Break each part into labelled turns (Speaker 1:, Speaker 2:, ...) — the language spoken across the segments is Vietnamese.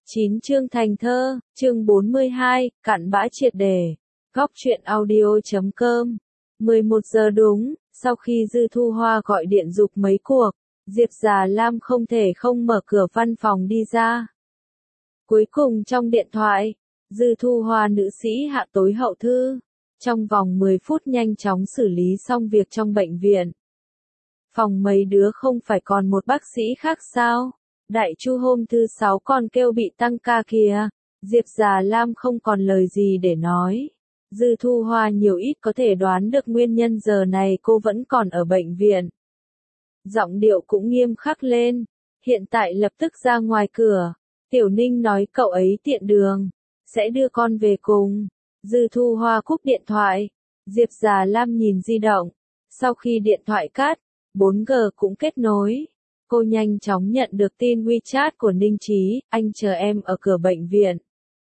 Speaker 1: 9 chương thành thơ, chương 42, cặn bã triệt đề. Góc truyện audio.com. 11 giờ đúng, sau khi Dư Thu Hoa gọi điện giục mấy cuộc, Diệp Già Lam không thể không mở cửa văn phòng đi ra. Cuối cùng trong điện thoại, Dư Thu Hoa nữ sĩ hạ tối hậu thư, trong vòng 10 phút nhanh chóng xử lý xong việc trong bệnh viện. Phòng mấy đứa không phải còn một bác sĩ khác sao? Đại Chu hôm thứ 6 còn kêu bị tăng ca kìa. Diệp Già Lam không còn lời gì để nói. Dư Thu Hoa nhiều ít có thể đoán được nguyên nhân giờ này cô vẫn còn ở bệnh viện. Giọng điệu cũng nghiêm khắc lên. Hiện tại lập tức ra ngoài cửa. Tiểu Ninh nói cậu ấy tiện đường, sẽ đưa con về cùng. Dư Thu Hoa cúp điện thoại. Diệp Già Lam nhìn di động. Sau khi điện thoại cắt, 4G cũng kết nối. Cô nhanh chóng nhận được tin WeChat của Ninh Chí, anh chờ em ở cửa bệnh viện.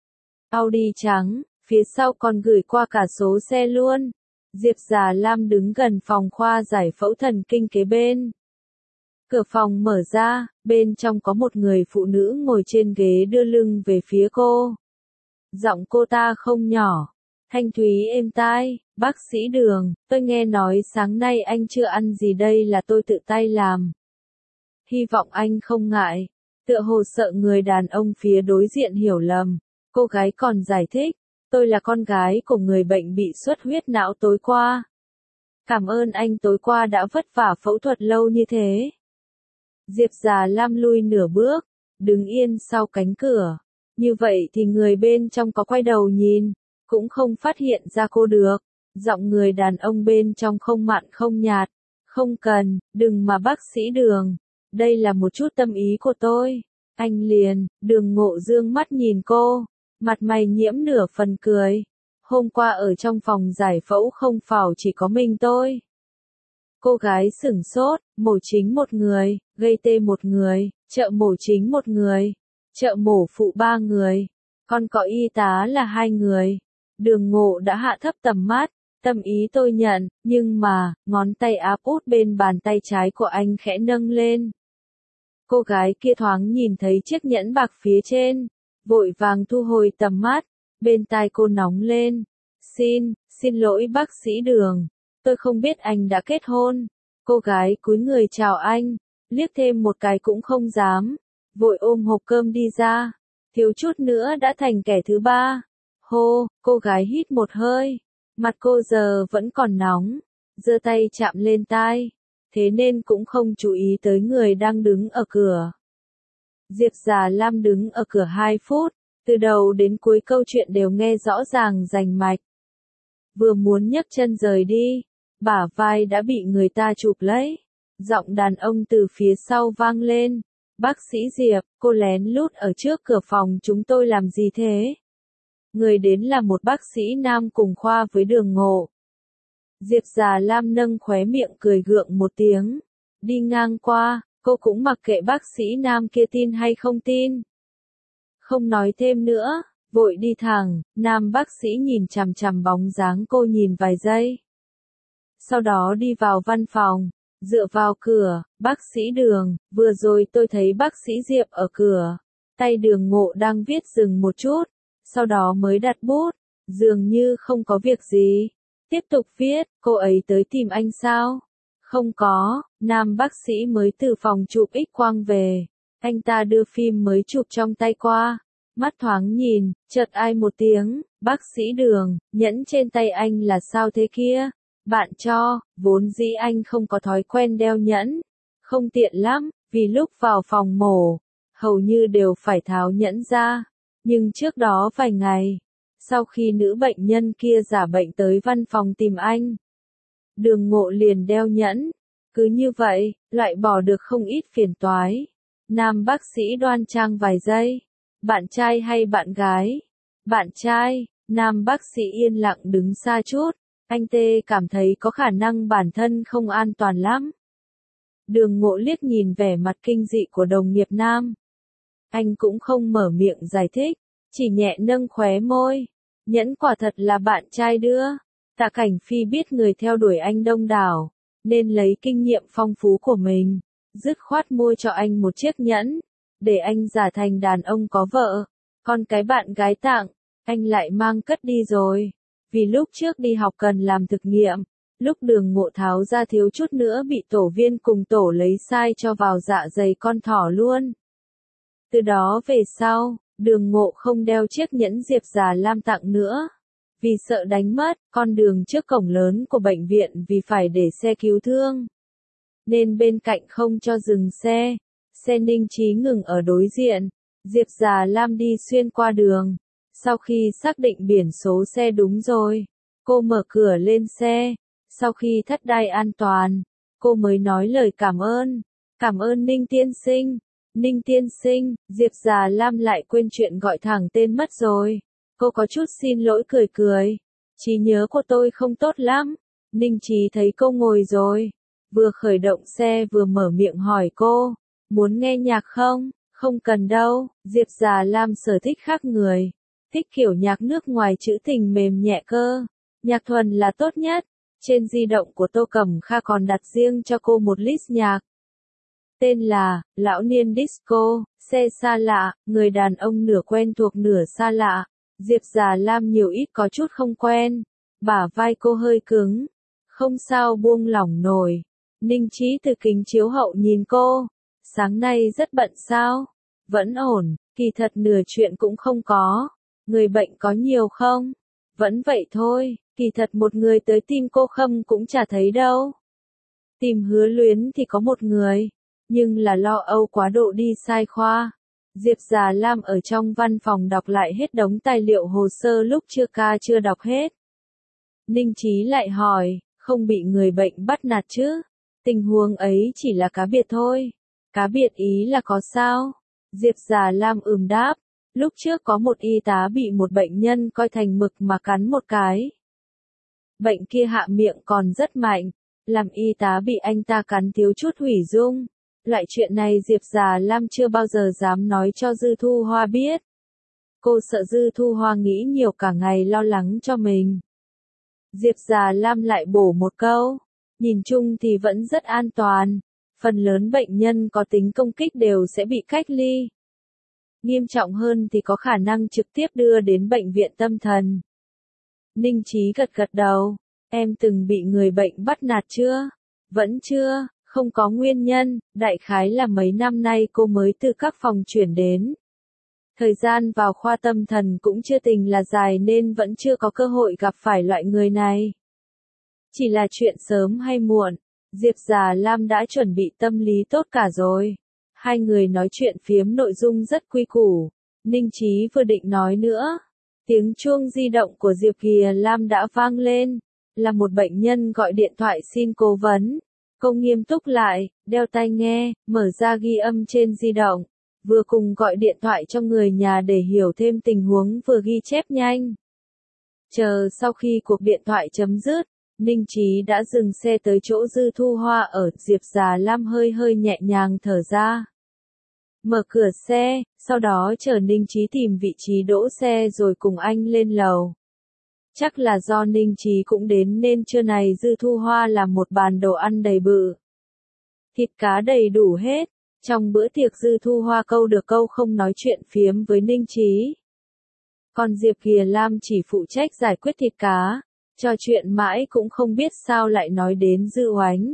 Speaker 1: Audi trắng, phía sau còn gửi qua cả số xe luôn. Diệp Già Lam đứng gần phòng khoa giải phẫu thần kinh kế bên. Cửa phòng mở ra, bên trong có một người phụ nữ ngồi trên ghế đưa lưng về phía cô. Giọng cô ta không nhỏ, thanh thúy êm tai, bác sĩ Đường, tôi nghe nói sáng nay anh chưa ăn gì đây là tôi tự tay làm. Hy vọng anh không ngại. Tựa hồ sợ người đàn ông phía đối diện hiểu lầm. Cô gái còn giải thích. Tôi là con gái của người bệnh bị xuất huyết não tối qua. Cảm ơn anh tối qua đã vất vả phẫu thuật lâu như thế. Diệp Già Lam lui nửa bước, đứng yên sau cánh cửa. Như vậy thì người bên trong có quay đầu nhìn, cũng không phát hiện ra cô được. Giọng người đàn ông bên trong không mặn không nhạt. Không cần, đừng mà bác sĩ Đường. Đây là một chút tâm ý của tôi. Anh liền, Đường Ngộ dương mắt nhìn cô, mặt mày nhiễm nửa phần cười. Hôm qua ở trong phòng giải phẫu không phải chỉ có mình tôi. Cô gái sửng sốt, mổ chính một người, gây tê một người, trợ mổ chính một người, trợ mổ phụ 3 người, còn có y tá là 2 người. Đường Ngộ đã hạ thấp tầm mắt. Tâm ý tôi nhận, nhưng mà, ngón tay áp út bên bàn tay trái của anh khẽ nâng lên. Cô gái kia thoáng nhìn thấy chiếc nhẫn bạc phía trên, vội vàng thu hồi tầm mắt, bên tai cô nóng lên. Xin lỗi bác sĩ Đường, tôi không biết anh đã kết hôn. Cô gái cúi người chào anh, liếc thêm một cái cũng không dám, vội ôm hộp cơm đi ra, thiếu chút nữa đã thành kẻ thứ ba. Hô, cô gái hít một hơi, mặt cô giờ vẫn còn nóng, giơ tay chạm lên tai. Thế nên cũng không chú ý tới người đang đứng ở cửa. Diệp Già Lam đứng ở cửa 2 phút, từ đầu đến cuối câu chuyện đều nghe rõ ràng rành mạch. Vừa muốn nhấc chân rời đi, bả vai đã bị người ta chụp lấy. Giọng đàn ông từ phía sau vang lên. Bác sĩ Diệp, cô lén lút ở trước cửa phòng chúng tôi làm gì thế? Người đến là một bác sĩ nam cùng khoa với Đường Ngộ. Diệp Già Lam nâng khóe miệng cười gượng một tiếng. Đi ngang qua, cô cũng mặc kệ bác sĩ nam kia tin hay không tin. Không nói thêm nữa, vội đi thẳng, nam bác sĩ nhìn chằm chằm bóng dáng cô nhìn vài giây. Sau đó đi vào văn phòng, dựa vào cửa, bác sĩ Đường, vừa rồi tôi thấy bác sĩ Diệp ở cửa. Tay Đường Ngộ đang viết dừng một chút, sau đó mới đặt bút, dường như không có việc gì. Tiếp tục viết, cô ấy tới tìm anh sao? Không có, nam bác sĩ mới từ phòng chụp X-quang về. Anh ta đưa phim mới chụp trong tay qua. Mắt thoáng nhìn, chợt ai một tiếng, bác sĩ Đường, nhẫn trên tay anh là sao thế kia? Bạn cho, vốn dĩ anh không có thói quen đeo nhẫn. Không tiện lắm, vì lúc vào phòng mổ, hầu như đều phải tháo nhẫn ra. Nhưng trước đó vài ngày, sau khi nữ bệnh nhân kia giả bệnh tới văn phòng tìm anh, Đường Ngộ liền đeo nhẫn. Cứ như vậy, loại bỏ được không ít phiền toái. Nam bác sĩ đoan trang vài giây. Bạn trai hay bạn gái? Bạn trai. Nam bác sĩ yên lặng đứng xa chút. Anh tê cảm thấy có khả năng bản thân không an toàn lắm. Đường Ngộ liếc nhìn vẻ mặt kinh dị của đồng nghiệp nam. Anh cũng không mở miệng giải thích, chỉ nhẹ nâng khóe môi. Nhẫn quả thật là bạn trai đưa. Tạ Cảnh Phi biết người theo đuổi anh đông đảo, nên lấy kinh nghiệm phong phú của mình, dứt khoát mua cho anh một chiếc nhẫn. để anh giả thành đàn ông có vợ, còn cái bạn gái tặng, anh lại mang cất đi rồi. Vì lúc trước đi học cần làm thực nghiệm, lúc Đường Ngộ tháo ra thiếu chút nữa bị tổ viên cùng tổ lấy sai cho vào dạ dày con thỏ luôn. Từ đó về sau, Đường Ngộ không đeo chiếc nhẫn Diệp Già Lam tặng nữa. Vì sợ đánh mất, con đường trước cổng lớn của bệnh viện vì phải để xe cứu thương. Nên bên cạnh không cho dừng xe. Xe Ninh Chí ngừng ở đối diện. Diệp Già Lam đi xuyên qua đường. Sau khi xác định biển số xe đúng rồi, cô mở cửa lên xe. Sau khi thắt đai an toàn, cô mới nói lời cảm ơn. Cảm ơn Ninh tiên sinh. Ninh tiên sinh, Diệp Già Lam lại quên chuyện gọi thẳng tên mất rồi. Cô có chút xin lỗi cười cười. Trí nhớ của tôi không tốt lắm. Ninh Chí thấy cô ngồi rồi. Vừa khởi động xe vừa mở miệng hỏi cô. Muốn nghe nhạc không? Không cần đâu. Diệp Già Lam sở thích khác người. Thích kiểu nhạc nước ngoài trữ tình mềm nhẹ cơ. Nhạc thuần là tốt nhất. Trên di động của Tô Cẩm Kha còn đặt riêng cho cô một list nhạc. Tên là, Lão Niên Disco, xe xa lạ, người đàn ông nửa quen thuộc nửa xa lạ. Diệp Già Lam nhiều ít có chút không quen. Bả vai cô hơi cứng. Không sao buông lỏng nổi. Ninh Chí từ kính chiếu hậu nhìn cô. Sáng nay rất bận sao? Vẫn ổn, kỳ thật nửa chuyện cũng không có. Người bệnh có nhiều không? Vẫn vậy thôi, kỳ thật một người tới tìm cô Khâm cũng chả thấy đâu. Tìm Hứa Luyến thì có một người, nhưng là lo âu quá độ đi sai khoa. Diệp Già Lam ở trong văn phòng đọc lại hết đống tài liệu hồ sơ lúc chưa đọc hết. Ninh Chí lại hỏi, không bị người bệnh bắt nạt chứ? Tình huống ấy chỉ là cá biệt thôi. Cá biệt ý là có sao? Diệp Già Lam đáp. Lúc trước có một y tá bị một bệnh nhân coi thành mực mà cắn một cái. Bệnh kia hạ miệng còn rất mạnh, làm y tá bị anh ta cắn thiếu chút hủy dung. Loại chuyện này Diệp Già Lam chưa bao giờ dám nói cho Dư Thu Hoa biết. Cô sợ Dư Thu Hoa nghĩ nhiều cả ngày lo lắng cho mình. Diệp Già Lam lại bổ một câu. Nhìn chung thì vẫn rất an toàn. Phần lớn bệnh nhân có tính công kích đều sẽ bị cách ly. Nghiêm trọng hơn thì có khả năng trực tiếp đưa đến bệnh viện tâm thần. Ninh Chí gật gật đầu. Em từng bị người bệnh bắt nạt chưa? Vẫn chưa, không có nguyên nhân, đại khái là mấy năm nay cô mới từ các phòng chuyển đến. Thời gian vào khoa tâm thần cũng chưa tình là dài nên vẫn chưa có cơ hội gặp phải loại người này. Chỉ là chuyện sớm hay muộn, Diệp Già Lam đã chuẩn bị tâm lý tốt cả rồi. Hai người nói chuyện phiếm nội dung rất quy củ. Ninh Chí vừa định nói nữa. Tiếng chuông di động của Diệp Già Lam đã vang lên. Là một bệnh nhân gọi điện thoại xin cố vấn. Cô nghiêm túc lại, đeo tai nghe, mở ra ghi âm trên di động. Vừa cùng gọi điện thoại cho người nhà để hiểu thêm tình huống vừa ghi chép nhanh. Chờ sau khi cuộc điện thoại chấm dứt, Ninh Chí đã dừng xe tới chỗ Dư Thu Hoa ở. Diệp Già Lam hơi nhẹ nhàng thở ra. Mở cửa xe, sau đó chờ Ninh Chí tìm vị trí đỗ xe rồi cùng anh lên lầu. Chắc là do Ninh Chí cũng đến nên trưa này Dư Thu Hoa làm một bàn đồ ăn đầy bự. Thịt cá đầy đủ hết. Trong bữa tiệc Dư Thu Hoa câu được câu không nói chuyện phiếm với Ninh Chí. Còn Diệp Già Lam chỉ phụ trách giải quyết thịt cá. Trò chuyện mãi cũng không biết sao lại nói đến Dư Oánh.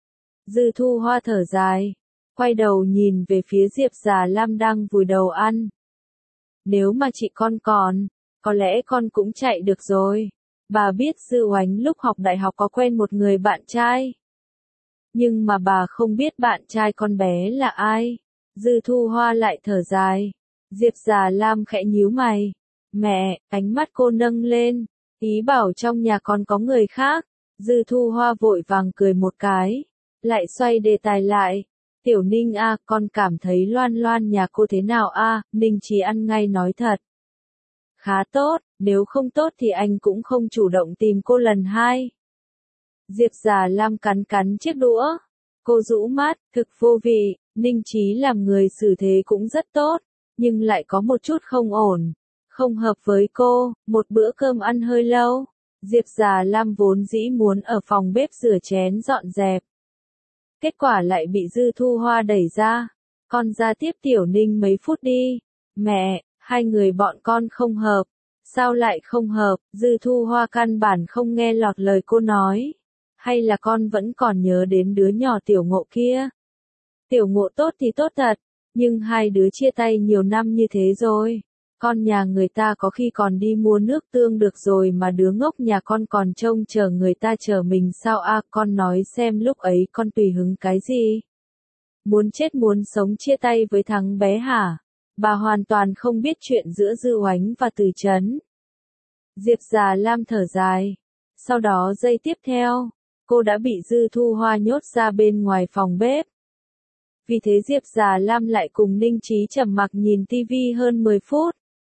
Speaker 1: Dư Thu Hoa thở dài. Quay đầu nhìn về phía Diệp Già Lam đang vùi đầu ăn. Nếu mà chị con còn, có lẽ con cũng chạy được rồi. Bà biết Dư Oánh lúc học đại học có quen một người bạn trai. Nhưng mà bà không biết bạn trai con bé là ai. Dư Thu Hoa lại thở dài. Diệp Già Lam khẽ nhíu mày. Mẹ, ánh mắt cô nâng lên. Ý bảo trong nhà con có người khác. Dư Thu Hoa vội vàng cười một cái. Lại xoay đề tài lại. Tiểu Ninh a, con cảm thấy Loan Loan nhà cô thế nào a? Ninh Chí ăn ngay nói thật. Khá tốt, nếu không tốt thì anh cũng không chủ động tìm cô lần hai. Diệp Già Lam cắn chiếc đũa. Cô rũ mắt, thực vô vị. Ninh Chí làm người xử thế cũng rất tốt, nhưng lại có một chút không ổn. Không hợp với cô, một bữa cơm ăn hơi lâu. Diệp Già Lam vốn dĩ muốn ở phòng bếp rửa chén dọn dẹp. Kết quả lại bị Dư Thu Hoa đẩy ra. Con ra tiếp Tiểu Ninh mấy phút đi. Mẹ, hai người bọn con không hợp. Sao lại không hợp? Dư Thu Hoa căn bản không nghe lọt lời cô nói. Hay là con vẫn còn nhớ đến đứa nhỏ Tiểu Ngộ kia? Tiểu Ngộ tốt thì tốt thật, nhưng hai đứa chia tay nhiều năm như thế rồi. Con nhà người ta có khi còn đi mua nước tương được rồi mà đứa ngốc nhà con còn trông chờ người ta chờ mình sao a? Con nói xem lúc ấy con tùy hứng cái gì? Muốn chết muốn sống chia tay với thằng bé hả? Bà hoàn toàn không biết chuyện giữa Dư Oánh và Từ Chấn. Diệp Già Lam thở dài. Sau đó giây tiếp theo, cô đã bị Dư Thu Hoa nhốt ra bên ngoài phòng bếp. Vì thế Diệp Già Lam lại cùng Ninh Chí trầm mặc nhìn tivi hơn 10 phút.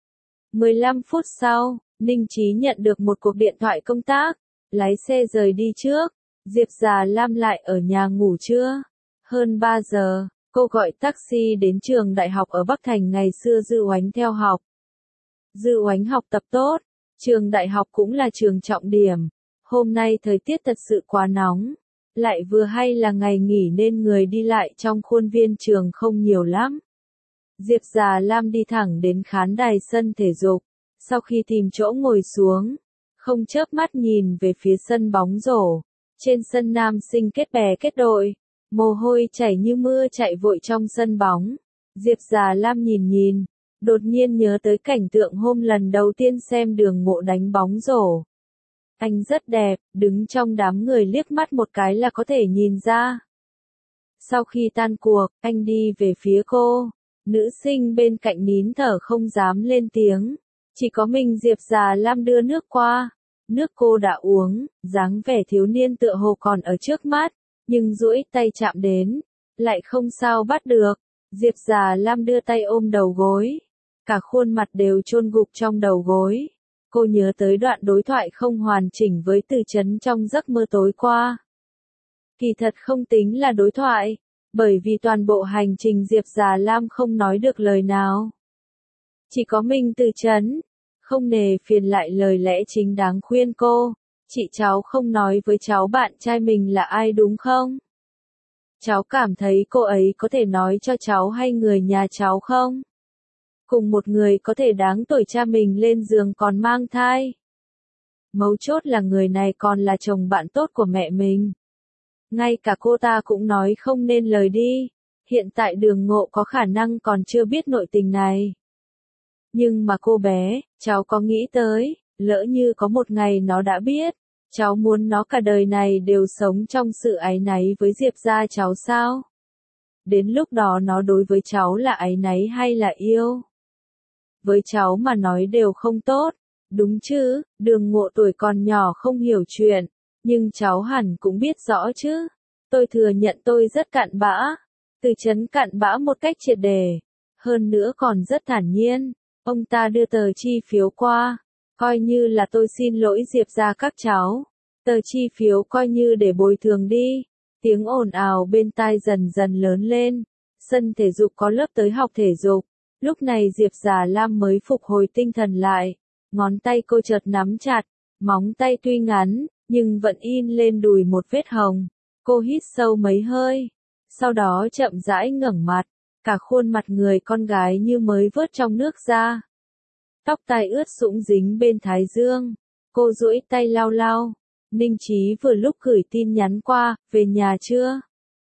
Speaker 1: 15 phút sau, Ninh Chí nhận được một cuộc điện thoại công tác, lái xe rời đi trước. Diệp Già Lam lại ở nhà ngủ trưa. Hơn 3 giờ, cô gọi taxi đến trường đại học ở Bắc Thành ngày xưa Dư Oánh theo học. Dư Oánh học tập tốt, trường đại học cũng là trường trọng điểm. Hôm nay thời tiết thật sự quá nóng, lại vừa hay là ngày nghỉ nên người đi lại trong khuôn viên trường không nhiều lắm. Diệp Già Lam đi thẳng đến khán đài sân thể dục, sau khi tìm chỗ ngồi xuống, không chớp mắt nhìn về phía sân bóng rổ. Trên sân nam sinh kết bè kết đội, mồ hôi chảy như mưa chạy vội trong sân bóng. Diệp Già Lam nhìn, đột nhiên nhớ tới cảnh tượng hôm lần đầu tiên xem Đường Ngộ đánh bóng rổ. Anh rất đẹp, đứng trong đám người liếc mắt một cái là có thể nhìn ra. Sau khi tan cuộc, anh đi về phía cô. Nữ sinh bên cạnh nín thở không dám lên tiếng. Chỉ có mình Diệp Già Lam đưa nước qua. Nước cô đã uống, dáng vẻ thiếu niên tựa hồ còn ở trước mắt, nhưng duỗi tay chạm đến, lại không sao bắt được. Diệp Già Lam đưa tay ôm đầu gối. Cả khuôn mặt đều chôn gục trong đầu gối. Cô nhớ tới đoạn đối thoại không hoàn chỉnh với Từ Chấn trong giấc mơ tối qua. Kỳ thật không tính là đối thoại, bởi vì toàn bộ hành trình Diệp Già Lam không nói được lời nào. Chỉ có mình Từ Chấn, không nề phiền lại lời lẽ chính đáng khuyên cô, chị cháu không nói với cháu bạn trai mình là ai đúng không? Cháu cảm thấy cô ấy có thể nói cho cháu hay người nhà cháu không? Cùng một người có thể đáng tuổi cha mình lên giường còn mang thai. Mấu chốt là người này còn là chồng bạn tốt của mẹ mình. Ngay cả cô ta cũng nói không nên lời đi. Hiện tại Đường Ngộ có khả năng còn chưa biết nội tình này. Nhưng mà cô bé, cháu có nghĩ tới, lỡ như có một ngày nó đã biết, cháu muốn nó cả đời này đều sống trong sự áy náy với Diệp gia cháu sao? Đến lúc đó nó đối với cháu là áy náy hay là yêu? Với cháu mà nói đều không tốt, đúng chứ? Đường Ngộ tuổi còn nhỏ không hiểu chuyện, nhưng cháu hẳn cũng biết rõ chứ. Tôi thừa nhận tôi rất cặn bã. Từ Chấn cặn bã một cách triệt để, hơn nữa còn rất thản nhiên. Ông ta đưa tờ chi phiếu qua, coi như là tôi xin lỗi Diệp gia các cháu. Tờ chi phiếu coi như để bồi thường đi. Tiếng ồn ào bên tai dần dần lớn lên. Sân thể dục có lớp tới học thể dục. Lúc này Diệp Già Lam mới phục hồi tinh thần lại. Ngón tay cô chợt nắm chặt, móng tay tuy ngắn, nhưng vẫn in lên đùi một vết hồng. Cô hít sâu mấy hơi, sau đó chậm rãi ngẩng mặt, cả khuôn mặt người con gái như mới vớt trong nước ra. Tóc tai ướt sũng dính bên thái dương, cô duỗi tay lau lau. Ninh Chí vừa lúc gửi tin nhắn qua, về nhà chưa?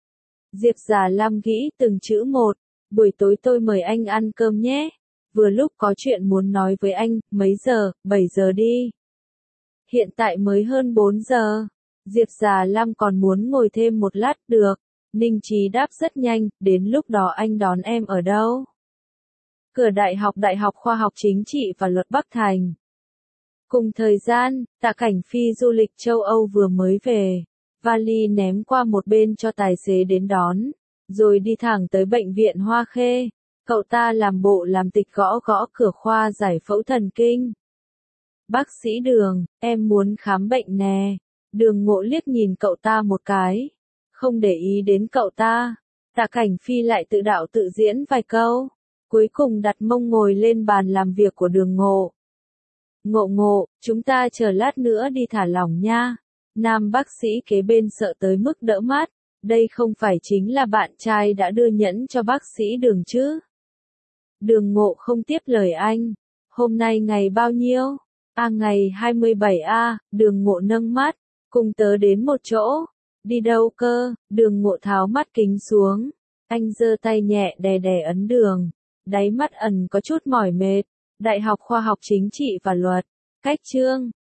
Speaker 1: Diệp Già Lam nghĩ từng chữ một, buổi tối tôi mời anh ăn cơm nhé. Vừa lúc có chuyện muốn nói với anh, mấy giờ? 7 giờ đi. Hiện tại mới hơn 4 giờ. Diệp Già Lam còn muốn ngồi thêm một lát được. Ninh Chí đáp rất nhanh, đến lúc đó anh đón em ở đâu? Cửa Đại học Khoa học Chính trị và Luật Bắc Thành. Cùng thời gian, Tạ Cảnh Phi du lịch châu Âu vừa mới về. Vali ném qua một bên cho tài xế đến đón, rồi đi thẳng tới bệnh viện Hoa Khê. Cậu ta làm bộ làm tịch gõ gõ cửa khoa giải phẫu thần kinh. Bác sĩ Đường, em muốn khám bệnh nè. Đường Ngộ liếc nhìn cậu ta một cái, không để ý đến cậu ta. Tạ Cảnh Phi lại tự đạo tự diễn vài câu, cuối cùng đặt mông ngồi lên bàn làm việc của Đường Ngộ. Ngộ, chúng ta chờ lát nữa đi thả lỏng nha. Nam bác sĩ kế bên sợ tới mức đỡ mắt, Đây không phải chính là bạn trai đã đưa nhẫn cho bác sĩ Đường chứ? Đường Ngộ không tiếp lời anh. Hôm nay ngày bao nhiêu? Ngày 27 a, Đường Ngộ nâng mắt. Cùng tớ đến một chỗ. Đi đâu cơ? Đường Ngộ tháo mắt kính xuống. Anh giơ tay nhẹ đè đè ấn đường. Đáy mắt ẩn có chút mỏi mệt. Đại học Khoa học Chính trị và Luật. Cách chương.